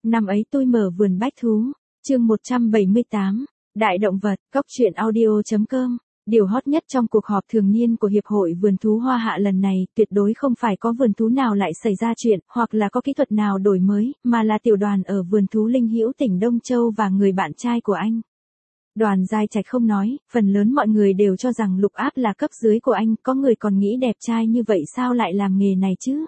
Năm ấy tôi mở vườn bách thú. Chương 178. Đại động vật. Cóc truyện audio.com. Điều hot nhất trong cuộc họp thường niên của Hiệp hội Vườn thú Hoa Hạ lần này tuyệt đối không phải có vườn thú nào lại xảy ra chuyện, hoặc là có kỹ thuật nào đổi mới, mà là tiểu Đoàn ở vườn thú Linh Hữu tỉnh Đông Châu và người bạn trai của anh. Đoàn Giai Trạch không nói, phần lớn mọi người đều cho rằng Lục Áp là cấp dưới của anh, có người còn nghĩ đẹp trai như vậy sao lại làm nghề này chứ?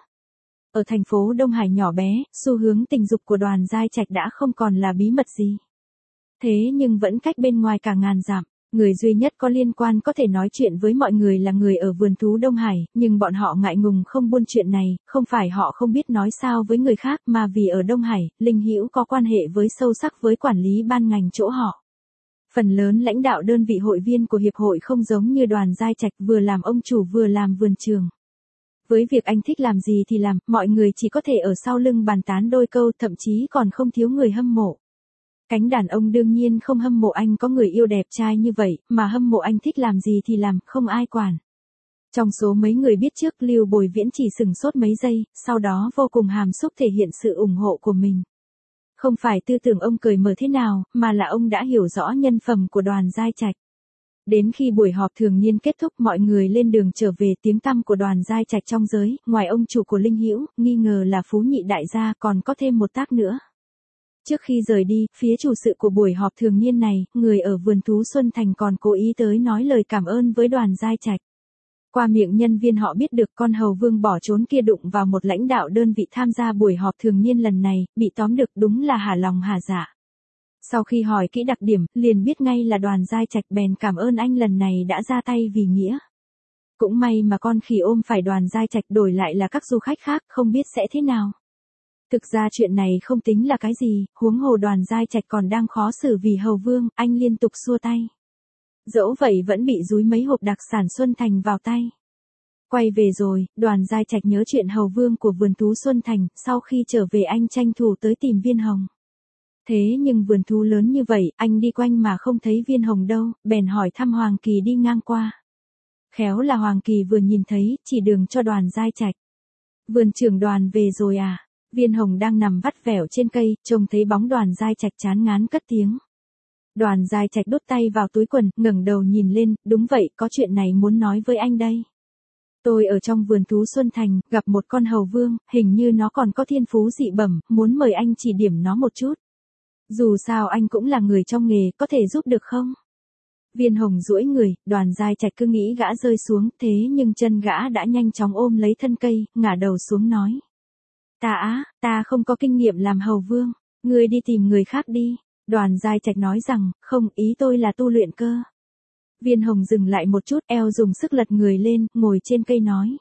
Ở thành phố Đông Hải nhỏ bé, xu hướng tình dục của Đoàn Giai Trạch đã không còn là bí mật gì. Thế nhưng vẫn cách bên ngoài cả ngàn dặm. Người duy nhất có liên quan có thể nói chuyện với mọi người là người ở vườn thú Đông Hải, nhưng bọn họ ngại ngùng không buôn chuyện này, không phải họ không biết nói sao với người khác mà vì ở Đông Hải, Linh Hữu có quan hệ với sâu sắc với quản lý ban ngành chỗ họ. Phần lớn lãnh đạo đơn vị hội viên của hiệp hội không giống như Đoàn Giai Trạch vừa làm ông chủ vừa làm vườn trường. Với việc anh thích làm gì thì làm, mọi người chỉ có thể ở sau lưng bàn tán đôi câu, thậm chí còn không thiếu người hâm mộ. Cánh đàn ông đương nhiên không hâm mộ anh có người yêu đẹp trai như vậy, mà hâm mộ anh thích làm gì thì làm, không ai quản. Trong số mấy người biết trước, Lưu Bồi Viễn chỉ sừng sốt mấy giây, sau đó vô cùng hàm xúc thể hiện sự ủng hộ của mình. Không phải tư tưởng ông cởi mở thế nào, mà là ông đã hiểu rõ nhân phẩm của Đoàn Giai Trạch. Đến khi buổi họp thường niên kết thúc, mọi người lên đường trở về, tiếng tăm của Đoàn Giai Trạch trong giới, ngoài ông chủ của Linh Hữu, nghi ngờ là Phú Nhị đại gia, còn có thêm một tác nữa. Trước khi rời đi, phía chủ sự của buổi họp thường niên này, người ở vườn thú Xuân Thành còn cố ý tới nói lời cảm ơn với Đoàn Giai Trạch. Qua miệng nhân viên họ biết được con hầu vương bỏ trốn kia đụng vào một lãnh đạo đơn vị tham gia buổi họp thường niên lần này, bị tóm được đúng là hả lòng hả dạ. Sau khi hỏi kỹ đặc điểm, liền biết ngay là Đoàn Giai Trạch, bèn cảm ơn anh lần này đã ra tay vì nghĩa. Cũng may mà con khỉ ôm phải Đoàn Giai Trạch, đổi lại là các du khách khác, không biết sẽ thế nào. Thực ra chuyện này không tính là cái gì, huống hồ Đoàn Giai Trạch còn đang khó xử vì hầu vương, anh liên tục xua tay. Dẫu vậy vẫn bị dúi mấy hộp đặc sản Xuân Thành vào tay. Quay về rồi, Đoàn Giai Trạch nhớ chuyện hầu vương của vườn thú Xuân Thành, sau khi trở về anh tranh thủ tới tìm Viên Hồng. Thế nhưng vườn thú lớn như vậy, anh đi quanh mà không thấy Viên Hồng đâu, bèn hỏi thăm Hoàng Kỳ đi ngang qua. Khéo là Hoàng Kỳ vừa nhìn thấy, chỉ đường cho Đoàn Giai Trạch. Vườn trưởng Đoàn về rồi à? Viên Hồng đang nằm vắt vẻo trên cây, trông thấy bóng Đoàn Giai Trạch chán ngán cất tiếng. Đoàn Giai Trạch đút tay vào túi quần, ngẩng đầu nhìn lên, đúng vậy, có chuyện này muốn nói với anh đây. Tôi ở trong vườn thú Xuân Thành, gặp một con hầu vương, hình như nó còn có thiên phú dị bẩm, muốn mời anh chỉ điểm nó một chút. Dù sao anh cũng là người trong nghề, có thể giúp được không? Viên Hồng duỗi người, Đoàn Giai Trạch cứ nghĩ gã rơi xuống, thế nhưng chân gã đã nhanh chóng ôm lấy thân cây, ngả đầu xuống nói. Ta không có kinh nghiệm làm hầu vương, ngươi đi tìm người khác đi. Đoàn Giai Trạch nói rằng, không, ý tôi là tu luyện cơ. Viên Hồng dừng lại một chút, eo dùng sức lật người lên, ngồi trên cây nói.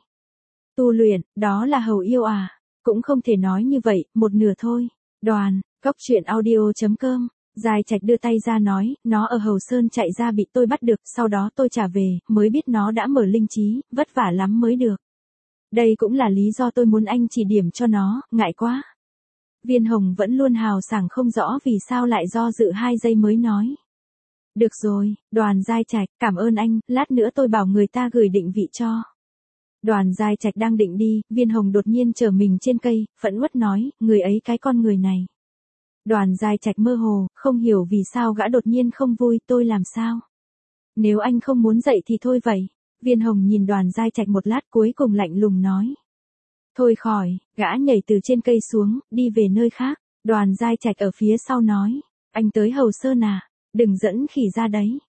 Tu luyện, đó là hầu yêu à? Cũng không thể nói như vậy, một nửa thôi. Cóc truyện audio.com. Giai Trạch đưa tay ra nói, nó ở Hầu Sơn chạy ra bị tôi bắt được, sau đó tôi trả về, mới biết nó đã mở linh trí, vất vả lắm mới được. Đây cũng là lý do tôi muốn anh chỉ điểm cho nó, ngại quá. Viên Hồng vẫn luôn hào sảng không rõ vì sao lại do dự 2 giây mới nói. Được rồi, Đoàn Giai Trạch, cảm ơn anh, lát nữa tôi bảo người ta gửi định vị cho. Đoàn Giai Trạch đang định đi, Viên Hồng đột nhiên trở mình trên cây, phẫn uất nói, người ấy cái con người này. Đoàn Giai Trạch mơ hồ, không hiểu vì sao gã đột nhiên không vui, tôi làm sao? Nếu anh không muốn dậy thì thôi vậy. Viên Hồng nhìn Đoàn Giai Trạch một lát cuối cùng lạnh lùng nói. Thôi khỏi, gã nhảy từ trên cây xuống, đi về nơi khác. Đoàn Giai Trạch ở phía sau nói. Anh tới Hầu Sơn à? Đừng dẫn khỉ ra đấy.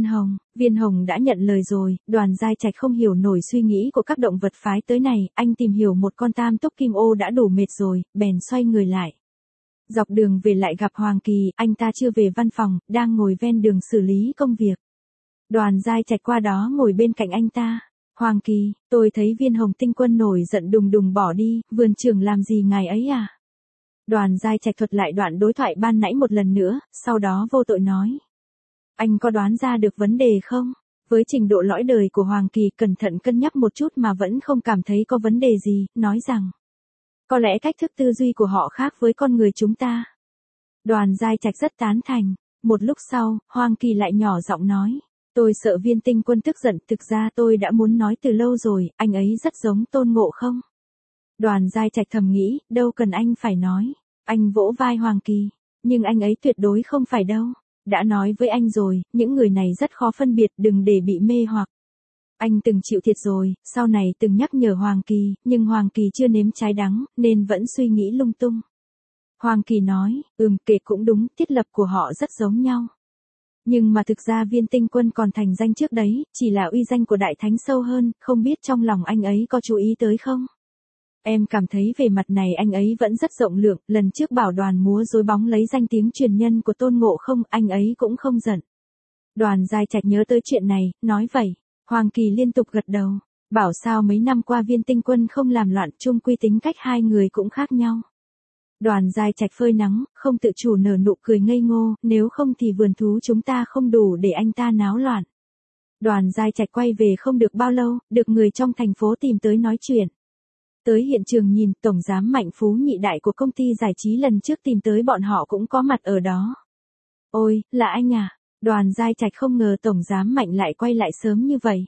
Viên Hồng đã nhận lời rồi, Đoàn Giai Trạch không hiểu nổi suy nghĩ của các động vật phái tới này, anh tìm hiểu một con tam túc kim ô đã đủ mệt rồi, bèn xoay người lại. Dọc đường về lại gặp Hoàng Kỳ, anh ta chưa về văn phòng, đang ngồi ven đường xử lý công việc. Đoàn Giai Trạch qua đó ngồi bên cạnh anh ta. Hoàng Kỳ, tôi thấy Viên Hồng tinh quân nổi giận đùng đùng bỏ đi, vườn trưởng làm gì ngài ấy à? Đoàn Giai Trạch thuật lại đoạn đối thoại ban nãy một lần nữa, sau đó vô tội nói. Anh có đoán ra được vấn đề không? Với trình độ lõi đời của Hoàng Kỳ cẩn thận cân nhắc một chút mà vẫn không cảm thấy có vấn đề gì, nói rằng. Có lẽ cách thức tư duy của họ khác với con người chúng ta. Đoàn Giai Trạch rất tán thành. Một lúc sau, Hoàng Kỳ lại nhỏ giọng nói. Tôi sợ Viên tinh quân tức giận, thực ra tôi đã muốn nói từ lâu rồi, anh ấy rất giống Tôn Ngộ không? Đoàn Giai Trạch thầm nghĩ, đâu cần anh phải nói. Anh vỗ vai Hoàng Kỳ. Nhưng anh ấy tuyệt đối không phải đâu. Đã nói với anh rồi, những người này rất khó phân biệt, đừng để bị mê hoặc. Anh từng chịu thiệt rồi, sau này từng nhắc nhở Hoàng Kỳ, nhưng Hoàng Kỳ chưa nếm trái đắng, nên vẫn suy nghĩ lung tung. Hoàng Kỳ nói, kể cũng đúng, thiết lập của họ rất giống nhau. Nhưng mà thực ra Viên Tinh Quân còn thành danh trước đấy, chỉ là uy danh của Đại Thánh sâu hơn, không biết trong lòng anh ấy có chú ý tới không? Em cảm thấy về mặt này anh ấy vẫn rất rộng lượng, lần trước bảo Đoàn múa rối bóng lấy danh tiếng truyền nhân của Tôn Ngộ Không, anh ấy cũng không giận. Đoàn Giai Trạch nhớ tới chuyện này, nói vậy. Hoàng Kỳ liên tục gật đầu, bảo sao mấy năm qua Viên Tinh Quân không làm loạn, chung quy tính cách hai người cũng khác nhau. Đoàn Giai Trạch phơi nắng, không tự chủ nở nụ cười ngây ngô, nếu không thì vườn thú chúng ta không đủ để anh ta náo loạn. Đoàn Giai Trạch quay về không được bao lâu, được người trong thành phố tìm tới nói chuyện. Tới hiện trường nhìn, Tổng giám Mạnh Phú nhị đại của công ty giải trí lần trước tìm tới bọn họ cũng có mặt ở đó. Ôi, là anh à? Đoàn Giai Trạch không ngờ Tổng giám Mạnh lại quay lại sớm như vậy.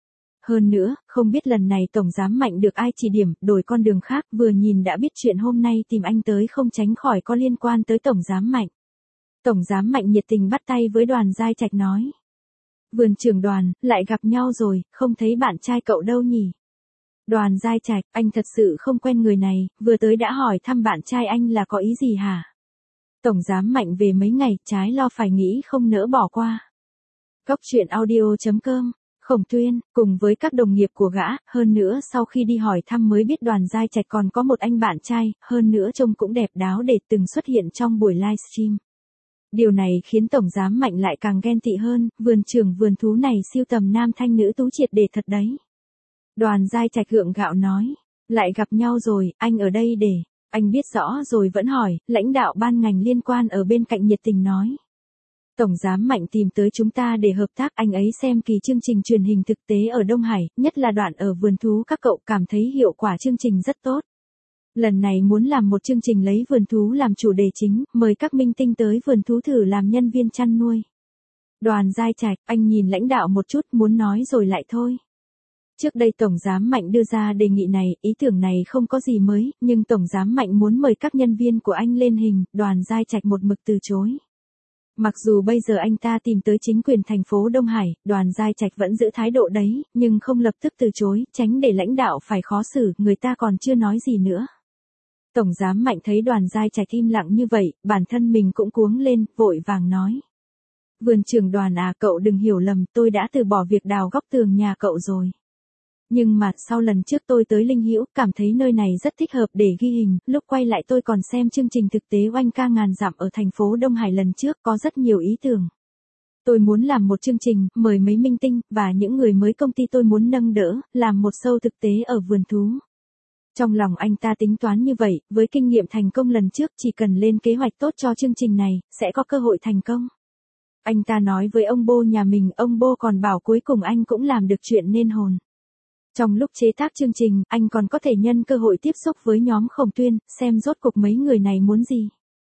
Hơn nữa, không biết lần này Tổng giám Mạnh được ai chỉ điểm, đổi con đường khác, vừa nhìn đã biết chuyện hôm nay tìm anh tới không tránh khỏi có liên quan tới Tổng giám Mạnh. Tổng giám Mạnh nhiệt tình bắt tay với Đoàn Giai Trạch nói. Vườn trưởng Đoàn, lại gặp nhau rồi, không thấy bạn trai cậu đâu nhỉ? Đoàn Giai Trạch, anh thật sự không quen người này, vừa tới đã hỏi thăm bạn trai anh là có ý gì hả? Tổng giám Mạnh về mấy ngày, trái lo phải nghĩ không nỡ bỏ qua. Cóc truyện audio.com, Khổng Tuyên, cùng với các đồng nghiệp của gã, hơn nữa sau khi đi hỏi thăm mới biết Đoàn Giai Trạch còn có một anh bạn trai, hơn nữa trông cũng đẹp đáo để từng xuất hiện trong buổi livestream. Điều này khiến Tổng giám Mạnh lại càng ghen tị hơn, vườn trưởng vườn thú này siêu tầm nam thanh nữ tú triệt để thật đấy. Đoàn Giai Trạch gượng gạo nói, lại gặp nhau rồi, anh ở đây để, anh biết rõ rồi vẫn hỏi, lãnh đạo ban ngành liên quan ở bên cạnh nhiệt tình nói. Tổng giám Mạnh tìm tới chúng ta để hợp tác, anh ấy xem kỳ chương trình truyền hình thực tế ở Đông Hải, nhất là đoạn ở vườn thú các cậu cảm thấy hiệu quả chương trình rất tốt. Lần này muốn làm một chương trình lấy vườn thú làm chủ đề chính, mời các minh tinh tới vườn thú thử làm nhân viên chăn nuôi. Đoàn Giai Trạch, anh nhìn lãnh đạo một chút muốn nói rồi lại thôi. Trước đây Tổng giám Mạnh đưa ra đề nghị này, ý tưởng này không có gì mới, nhưng Tổng giám Mạnh muốn mời các nhân viên của anh lên hình, Đoàn Giai Trạch một mực từ chối. Mặc dù bây giờ anh ta tìm tới chính quyền thành phố Đông Hải, Đoàn Giai Trạch vẫn giữ thái độ đấy, nhưng không lập tức từ chối, tránh để lãnh đạo phải khó xử, người ta còn chưa nói gì nữa. Tổng giám Mạnh thấy Đoàn Giai Trạch im lặng như vậy, bản thân mình cũng cuống lên, vội vàng nói. Vườn trưởng Đoàn à, cậu đừng hiểu lầm, tôi đã từ bỏ việc đào góc tường nhà cậu rồi. Nhưng mà, sau lần trước tôi tới Linh Hữu, cảm thấy nơi này rất thích hợp để ghi hình, lúc quay lại tôi còn xem chương trình thực tế oanh ca ngàn dặm ở thành phố Đông Hải lần trước, có rất nhiều ý tưởng. Tôi muốn làm một chương trình, mời mấy minh tinh, và những người mới công ty tôi muốn nâng đỡ, làm một show thực tế ở vườn thú. Trong lòng anh ta tính toán như vậy, với kinh nghiệm thành công lần trước chỉ cần lên kế hoạch tốt cho chương trình này, sẽ có cơ hội thành công. Anh ta nói với ông Bô nhà mình, ông Bô còn bảo cuối cùng anh cũng làm được chuyện nên hồn. Trong lúc chế tác chương trình, anh còn có thể nhân cơ hội tiếp xúc với nhóm Khổng Tuyên, xem rốt cuộc mấy người này muốn gì.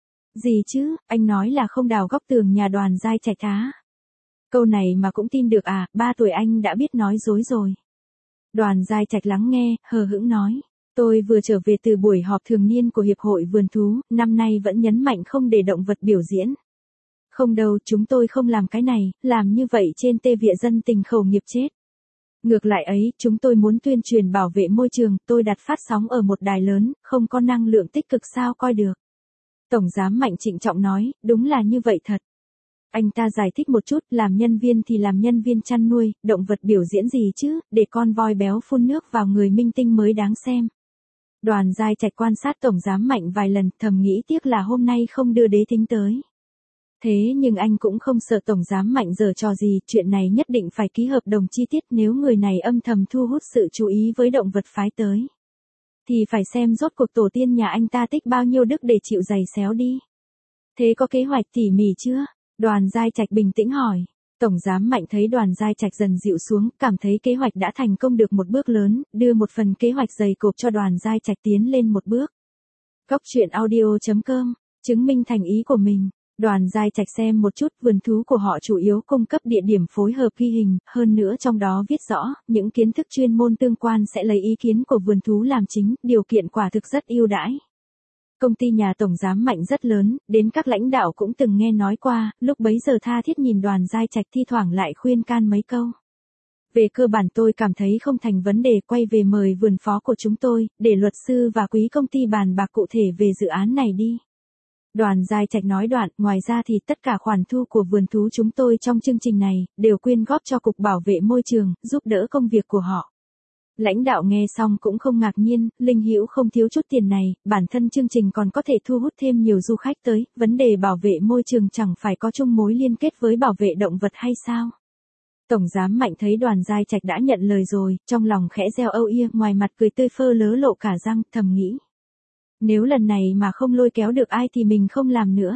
Gì chứ, anh nói là không đào góc tường nhà Đoàn Giai Trạch á. Câu này mà cũng tin được à, 3 tuổi anh đã biết nói dối rồi. Đoàn Giai Trạch lắng nghe, hờ hững nói. Tôi vừa trở về từ buổi họp thường niên của Hiệp hội Vườn Thú, năm nay vẫn nhấn mạnh không để động vật biểu diễn. Không đâu, chúng tôi không làm cái này, làm như vậy trên tê viện dân tình khẩu nghiệp chết. Ngược lại ấy, chúng tôi muốn tuyên truyền bảo vệ môi trường, tôi đặt phát sóng ở một đài lớn, không có năng lượng tích cực sao coi được. Tổng giám Mạnh trịnh trọng nói, đúng là như vậy thật. Anh ta giải thích một chút, làm nhân viên thì làm nhân viên chăn nuôi, động vật biểu diễn gì chứ, để con voi béo phun nước vào người minh tinh mới đáng xem. Đoàn Giai Trạch quan sát Tổng giám Mạnh vài lần, thầm nghĩ tiếc là hôm nay không đưa Đế Thính tới. Thế nhưng anh cũng không sợ Tổng giám Mạnh giở trò gì, chuyện này nhất định phải ký hợp đồng chi tiết nếu người này âm thầm thu hút sự chú ý với động vật phái tới. Thì phải xem rốt cuộc tổ tiên nhà anh ta tích bao nhiêu đức để chịu giày xéo đi. Thế có kế hoạch tỉ mỉ chưa? Đoàn Giai Trạch bình tĩnh hỏi. Tổng giám Mạnh thấy Đoàn Giai Trạch dần dịu xuống, cảm thấy kế hoạch đã thành công được một bước lớn, đưa một phần kế hoạch dày cộp cho Đoàn Giai Trạch tiến lên một bước. Cóc truyện audio.com, chứng minh thành ý của mình. Đoàn Giai Trạch xem một chút, vườn thú của họ chủ yếu cung cấp địa điểm phối hợp ghi hình, hơn nữa trong đó viết rõ, những kiến thức chuyên môn tương quan sẽ lấy ý kiến của vườn thú làm chính, điều kiện quả thực rất ưu đãi. Công ty nhà tổng giám Mạnh rất lớn, đến các lãnh đạo cũng từng nghe nói qua, lúc bấy giờ tha thiết nhìn Đoàn Giai Trạch thi thoảng lại khuyên can mấy câu. Về cơ bản tôi cảm thấy không thành vấn đề, quay về mời vườn phó của chúng tôi, để luật sư và quý công ty bàn bạc cụ thể về dự án này đi. Đoàn Giai Trạch nói đoạn, ngoài ra thì tất cả khoản thu của vườn thú chúng tôi trong chương trình này, đều quyên góp cho Cục Bảo vệ Môi trường, giúp đỡ công việc của họ. Lãnh đạo nghe xong cũng không ngạc nhiên, Linh Hữu không thiếu chút tiền này, bản thân chương trình còn có thể thu hút thêm nhiều du khách tới, vấn đề bảo vệ môi trường chẳng phải có chung mối liên kết với bảo vệ động vật hay sao? Tổng giám Mạnh thấy Đoàn Giai Trạch đã nhận lời rồi, trong lòng khẽ reo âu ia, ngoài mặt cười tươi phơ lớ lộ cả răng, thầm nghĩ. Nếu lần này mà không lôi kéo được ai thì mình không làm nữa.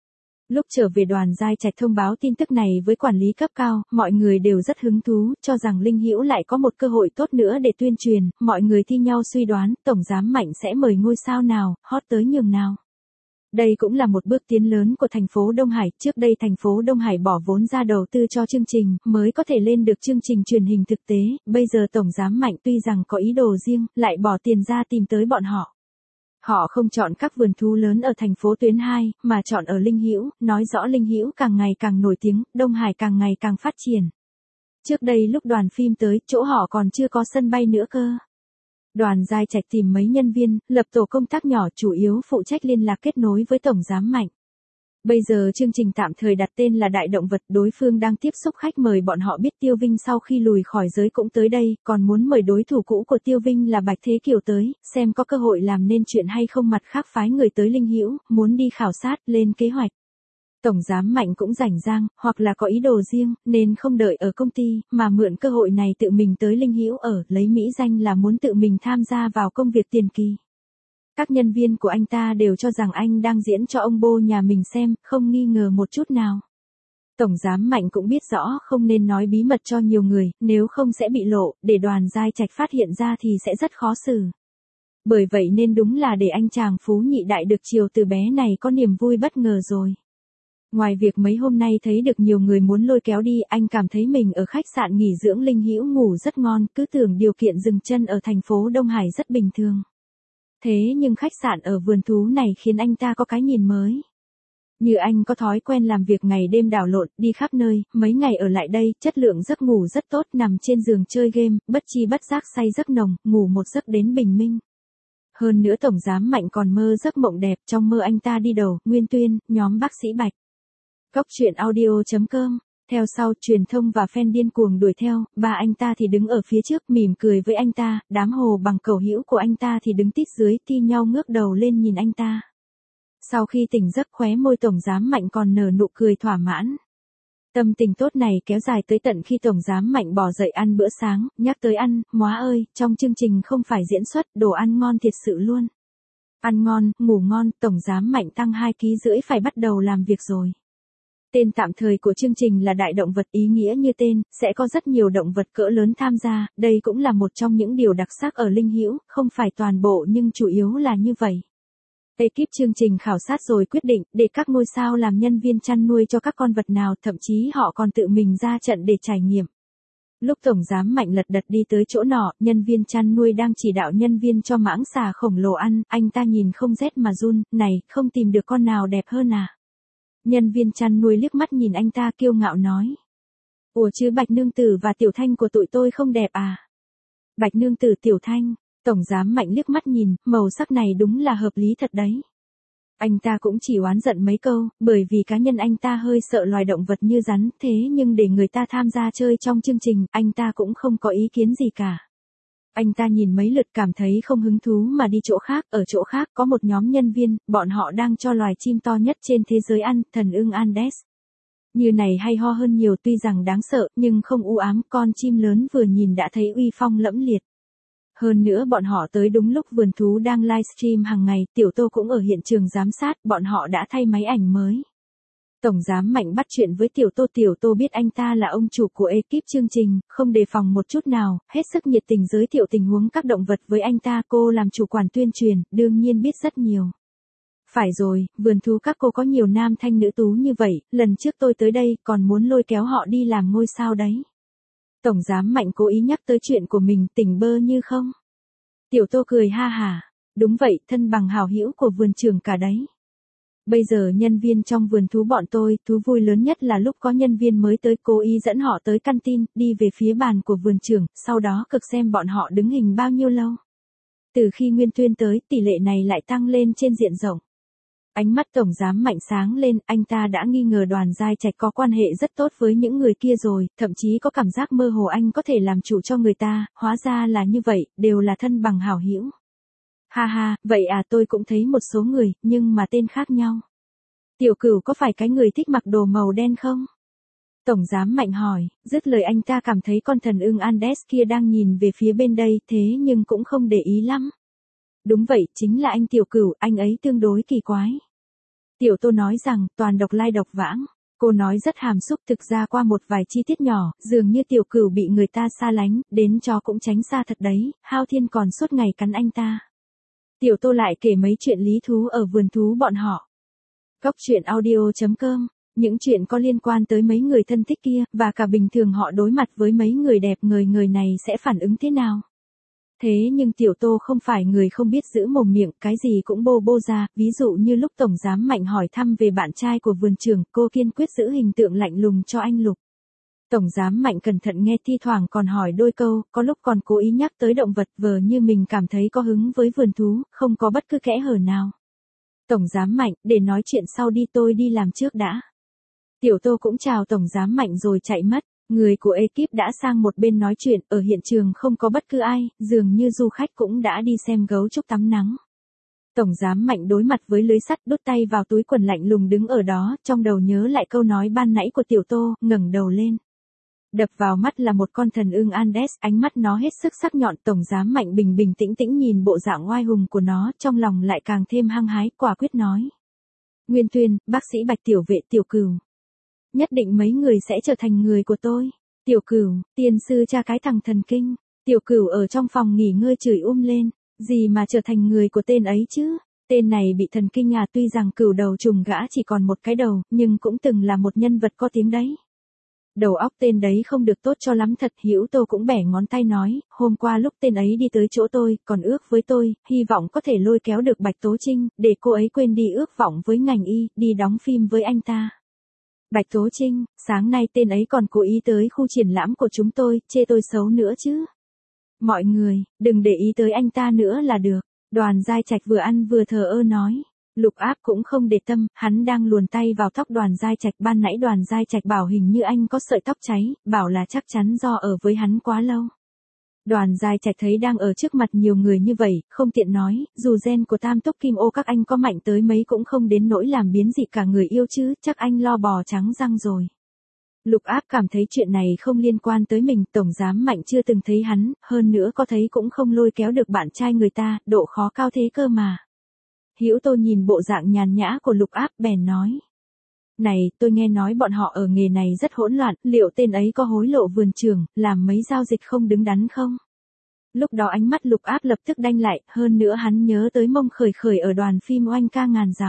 Lúc trở về Đoàn Giai Trạch thông báo tin tức này với quản lý cấp cao, mọi người đều rất hứng thú, cho rằng Linh Hữu lại có một cơ hội tốt nữa để tuyên truyền, mọi người thi nhau suy đoán, tổng giám Mạnh sẽ mời ngôi sao nào, hot tới nhường nào. Đây cũng là một bước tiến lớn của thành phố Đông Hải, trước đây thành phố Đông Hải bỏ vốn ra đầu tư cho chương trình, mới có thể lên được chương trình truyền hình thực tế, bây giờ tổng giám Mạnh tuy rằng có ý đồ riêng, lại bỏ tiền ra tìm tới bọn họ. Họ không chọn các vườn thú lớn ở thành phố tuyến 2, mà chọn ở Linh Hữu, nói rõ Linh Hữu càng ngày càng nổi tiếng, Đông Hải càng ngày càng phát triển. Trước đây lúc đoàn phim tới, chỗ họ còn chưa có sân bay nữa cơ. Đoàn Giai Trạch tìm mấy nhân viên, lập tổ công tác nhỏ chủ yếu phụ trách liên lạc kết nối với tổng giám Mạnh. Bây giờ chương trình tạm thời đặt tên là Đại Động Vật, đối phương đang tiếp xúc khách mời bọn họ biết Tiêu Vinh sau khi lùi khỏi giới cũng tới đây, còn muốn mời đối thủ cũ của Tiêu Vinh là Bạch Thế Kiều tới, xem có cơ hội làm nên chuyện hay không, mặt khác phái người tới Linh Hữu, muốn đi khảo sát, lên kế hoạch. Tổng giám Mạnh cũng rảnh rang, hoặc là có ý đồ riêng, nên không đợi ở công ty, mà mượn cơ hội này tự mình tới Linh Hữu ở, lấy mỹ danh là muốn tự mình tham gia vào công việc tiền kỳ. Các nhân viên của anh ta đều cho rằng anh đang diễn cho ông bô nhà mình xem, không nghi ngờ một chút nào. Tổng giám Mạnh cũng biết rõ không nên nói bí mật cho nhiều người, nếu không sẽ bị lộ, để Đoàn Giai Trạch phát hiện ra thì sẽ rất khó xử. Bởi vậy nên đúng là để anh chàng phú nhị đại được chiều từ bé này có niềm vui bất ngờ rồi. Ngoài việc mấy hôm nay thấy được nhiều người muốn lôi kéo đi, anh cảm thấy mình ở khách sạn nghỉ dưỡng Linh Hữu ngủ rất ngon, cứ tưởng điều kiện dừng chân ở thành phố Đông Hải rất bình thường. Thế nhưng khách sạn ở vườn thú này khiến anh ta có cái nhìn mới. Như anh có thói quen làm việc ngày đêm đảo lộn, đi khắp nơi, mấy ngày ở lại đây, chất lượng giấc ngủ rất tốt, nằm trên giường chơi game, bất chi bất giác say giấc nồng, ngủ một giấc đến bình minh. Hơn nữa tổng giám Mạnh còn mơ giấc mộng đẹp, trong mơ anh ta đi đầu, Nguyên Tuyên, nhóm bác sĩ Bạch. Cốc truyện audio.com. Theo sau, truyền thông và fan điên cuồng đuổi theo, ba anh ta thì đứng ở phía trước mỉm cười với anh ta, đám hồ bằng cầu hữu của anh ta thì đứng tít dưới, thi nhau ngước đầu lên nhìn anh ta. Sau khi tỉnh giấc, khóe môi tổng giám Mạnh còn nở nụ cười thỏa mãn. Tâm tình tốt này kéo dài tới tận khi tổng giám Mạnh bỏ dậy ăn bữa sáng, nhắc tới ăn, móa ơi, trong chương trình không phải diễn xuất, đồ ăn ngon thiệt sự luôn. Ăn ngon, ngủ ngon, tổng giám Mạnh tăng 2,5 kg phải bắt đầu làm việc rồi. Tên tạm thời của chương trình là Đại Động Vật, ý nghĩa như tên, sẽ có rất nhiều động vật cỡ lớn tham gia, đây cũng là một trong những điều đặc sắc ở Linh Hữu, không phải toàn bộ nhưng chủ yếu là như vậy. Ekip chương trình khảo sát rồi quyết định, để các ngôi sao làm nhân viên chăn nuôi cho các con vật nào, thậm chí họ còn tự mình ra trận để trải nghiệm. Lúc tổng giám Mạnh lật đật đi tới chỗ nọ, nhân viên chăn nuôi đang chỉ đạo nhân viên cho mãng xà khổng lồ ăn, anh ta nhìn không rét mà run, này, không tìm được con nào đẹp hơn à? Nhân viên chăn nuôi liếc mắt nhìn anh ta kiêu ngạo nói. Ủa chứ Bạch Nương Tử và Tiểu Thanh của tụi tôi không đẹp à? Bạch Nương Tử Tiểu Thanh, tổng giám Mạnh liếc mắt nhìn, màu sắc này đúng là hợp lý thật đấy. Anh ta cũng chỉ oán giận mấy câu, bởi vì cá nhân anh ta hơi sợ loài động vật như rắn, thế nhưng để người ta tham gia chơi trong chương trình, anh ta cũng không có ý kiến gì cả. Anh ta nhìn mấy lượt cảm thấy không hứng thú mà đi chỗ khác, ở chỗ khác có một nhóm nhân viên, bọn họ đang cho loài chim to nhất trên thế giới ăn, thần ưng Andes. Như này hay ho hơn nhiều, tuy rằng đáng sợ, nhưng không u ám, con chim lớn vừa nhìn đã thấy uy phong lẫm liệt. Hơn nữa bọn họ tới đúng lúc vườn thú đang livestream hàng ngày, Tiểu Tô cũng ở hiện trường giám sát, bọn họ đã thay máy ảnh mới. Tổng giám Mạnh bắt chuyện với Tiểu Tô biết anh ta là ông chủ của ekip chương trình, không đề phòng một chút nào, hết sức nhiệt tình giới thiệu tình huống các động vật với anh ta, cô làm chủ quản tuyên truyền, đương nhiên biết rất nhiều. Phải rồi, vườn thú các cô có nhiều nam thanh nữ tú như vậy, lần trước tôi tới đây còn muốn lôi kéo họ đi làm ngôi sao đấy. Tổng giám Mạnh cố ý nhắc tới chuyện của mình, tỉnh bơ như không. Tiểu Tô cười ha hả, Đúng vậy, thân bằng hảo hữu của vườn trưởng cả đấy. Bây giờ nhân viên trong vườn thú bọn tôi, thú vui lớn nhất là lúc có nhân viên mới tới cố ý dẫn họ tới căn tin, đi về phía bàn của vườn trưởng, sau đó cực xem bọn họ đứng hình bao nhiêu lâu. Từ khi Nguyên Tuyên tới, tỷ lệ này lại tăng lên trên diện rộng. Ánh mắt tổng giám Mạnh sáng lên, anh ta đã nghi ngờ Đoàn Giai Trạch có quan hệ rất tốt với những người kia rồi, thậm chí có cảm giác mơ hồ anh có thể làm chủ cho người ta, hóa ra là như vậy, đều là thân bằng hảo hữu. Ha ha, vậy à, tôi cũng thấy một số người, nhưng mà tên khác nhau. Tiểu Cửu có phải cái người thích mặc đồ màu đen không? Tổng giám Mạnh hỏi, dứt lời anh ta cảm thấy con thần ưng Andes kia đang nhìn về phía bên đây, thế nhưng cũng không để ý lắm. Đúng vậy, chính là anh Tiểu Cửu, anh ấy tương đối kỳ quái. Tiểu Tô nói rằng, toàn độc lai độc vãng. Cô nói rất hàm xúc, thực ra qua một vài chi tiết nhỏ, dường như Tiểu Cửu bị người ta xa lánh, đến chó cũng tránh xa thật đấy, Hao Thiên còn suốt ngày cắn anh ta. Tiểu Tô lại kể mấy chuyện lý thú ở vườn thú bọn họ. Cóc truyện audio.com, những chuyện có liên quan tới mấy người thân thích kia, và cả bình thường họ đối mặt với mấy người đẹp người này sẽ phản ứng thế nào. Thế nhưng Tiểu Tô không phải người không biết giữ mồm miệng, cái gì cũng bô bô ra, ví dụ như lúc Tổng giám Mạnh hỏi thăm về bạn trai của vườn trưởng, cô kiên quyết giữ hình tượng lạnh lùng cho anh Lục. Tổng giám Mạnh cẩn thận nghe, thi thoảng còn hỏi đôi câu, có lúc còn cố ý nhắc tới động vật, vờ như mình cảm thấy có hứng với vườn thú, không có bất cứ kẽ hở nào. Tổng giám Mạnh, để nói chuyện sau đi, tôi đi làm trước đã. Tiểu Tô cũng chào Tổng giám Mạnh rồi chạy mất. Người của ekip đã sang một bên nói chuyện, ở hiện trường không có bất cứ ai, dường như du khách cũng đã đi xem gấu trúc tắm nắng. Tổng giám Mạnh đối mặt với lưới sắt, đút tay vào túi quần lạnh lùng đứng ở đó, trong đầu nhớ lại câu nói ban nãy của Tiểu Tô, ngẩng đầu lên. Đập vào mắt là một con thần ưng Andes, ánh mắt nó hết sức sắc nhọn. Tổng giám Mạnh bình bình tĩnh tĩnh nhìn bộ dạng oai hùng của nó, trong lòng lại càng thêm hăng hái, quả quyết nói. Nguyên Tuyên, bác sĩ Bạch Tiểu Vệ, Tiểu Cửu. Nhất định mấy người sẽ trở thành người của tôi. Tiểu Cửu, tiên sư cha cái thằng thần kinh. Tiểu Cửu ở trong phòng nghỉ ngơi chửi lên. Gì mà trở thành người của tên ấy chứ? Tên này bị thần kinh à, tuy rằng Cửu đầu trùng gã chỉ còn một cái đầu, nhưng cũng từng là một nhân vật có tiếng đấy. Đầu óc tên đấy không được tốt cho lắm thật. Hữu Tô cũng bẻ ngón tay nói, hôm qua lúc tên ấy đi tới chỗ tôi, còn ước với tôi, hy vọng có thể lôi kéo được Bạch Tố Trinh, để cô ấy quên đi ước vọng với ngành y, đi đóng phim với anh ta. Bạch Tố Trinh, sáng nay tên ấy còn cố ý tới khu triển lãm của chúng tôi, chê tôi xấu nữa chứ. Mọi người, đừng để ý tới anh ta nữa là được. Đoàn Giai Trạch vừa ăn vừa thờ ơ nói. Lục Áp cũng không để tâm, hắn đang luồn tay vào tóc Đoàn Giai Trạch. Ban nãy Đoàn Giai Trạch bảo hình như anh có sợi tóc cháy, bảo là chắc chắn do ở với hắn quá lâu. Đoàn Giai Trạch thấy đang ở trước mặt nhiều người như vậy, không tiện nói, dù gen của Tam Túc Kim Ô các anh có mạnh tới mấy cũng không đến nỗi làm biến dị cả người yêu chứ, chắc anh lo bò trắng răng rồi. Lục Áp cảm thấy chuyện này không liên quan tới mình, Tổng giám Mạnh chưa từng thấy hắn, hơn nữa có thấy cũng không lôi kéo được bạn trai người ta, độ khó cao thế cơ mà. Hữu Tô nhìn bộ dạng nhàn nhã của Lục Áp bèn nói. Này, tôi nghe nói bọn họ ở nghề này rất hỗn loạn, liệu tên ấy có hối lộ vườn trưởng, làm mấy giao dịch không đứng đắn không? Lúc đó ánh mắt Lục Áp lập tức đanh lại, hơn nữa hắn nhớ tới Mông Khởi Khởi ở đoàn phim Oanh ca ngàn dặm.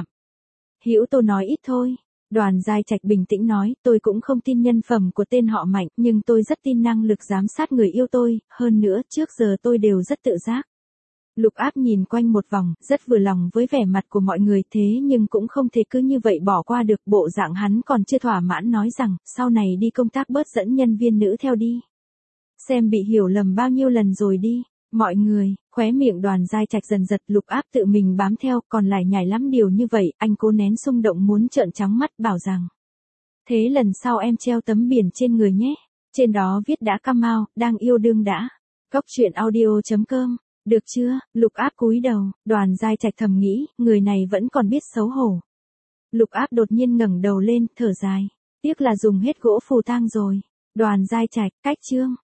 Hữu Tô nói ít thôi. Đoàn Giai Trạch bình tĩnh nói, tôi cũng không tin nhân phẩm của tên họ Mạnh, nhưng tôi rất tin năng lực giám sát người yêu tôi, hơn nữa, trước giờ tôi đều rất tự giác. Lục Áp nhìn quanh một vòng, rất vừa lòng với vẻ mặt của mọi người, thế nhưng cũng không thể cứ như vậy bỏ qua được. Bộ dạng hắn còn chưa thỏa mãn nói rằng, sau này đi công tác bớt dẫn nhân viên nữ theo đi. Xem bị hiểu lầm bao nhiêu lần rồi đi. Mọi người, khóe miệng Đoàn Giai Trạch dần giật. Lục Áp tự mình bám theo, còn lại nhải lắm điều như vậy, anh cố nén xung động muốn trợn trắng mắt, bảo rằng. Thế lần sau em treo tấm biển trên người nhé. Trên đó viết đã come out, đang yêu đương đã. Cóc truyện audio.com. Được chưa? Lục Áp cúi đầu, Đoàn Giai Trạch thầm nghĩ, người này vẫn còn biết xấu hổ. Lục Áp đột nhiên ngẩng đầu lên, thở dài. Tiếc là dùng hết gỗ phù tang rồi. Đoàn Giai Trạch, cách chương.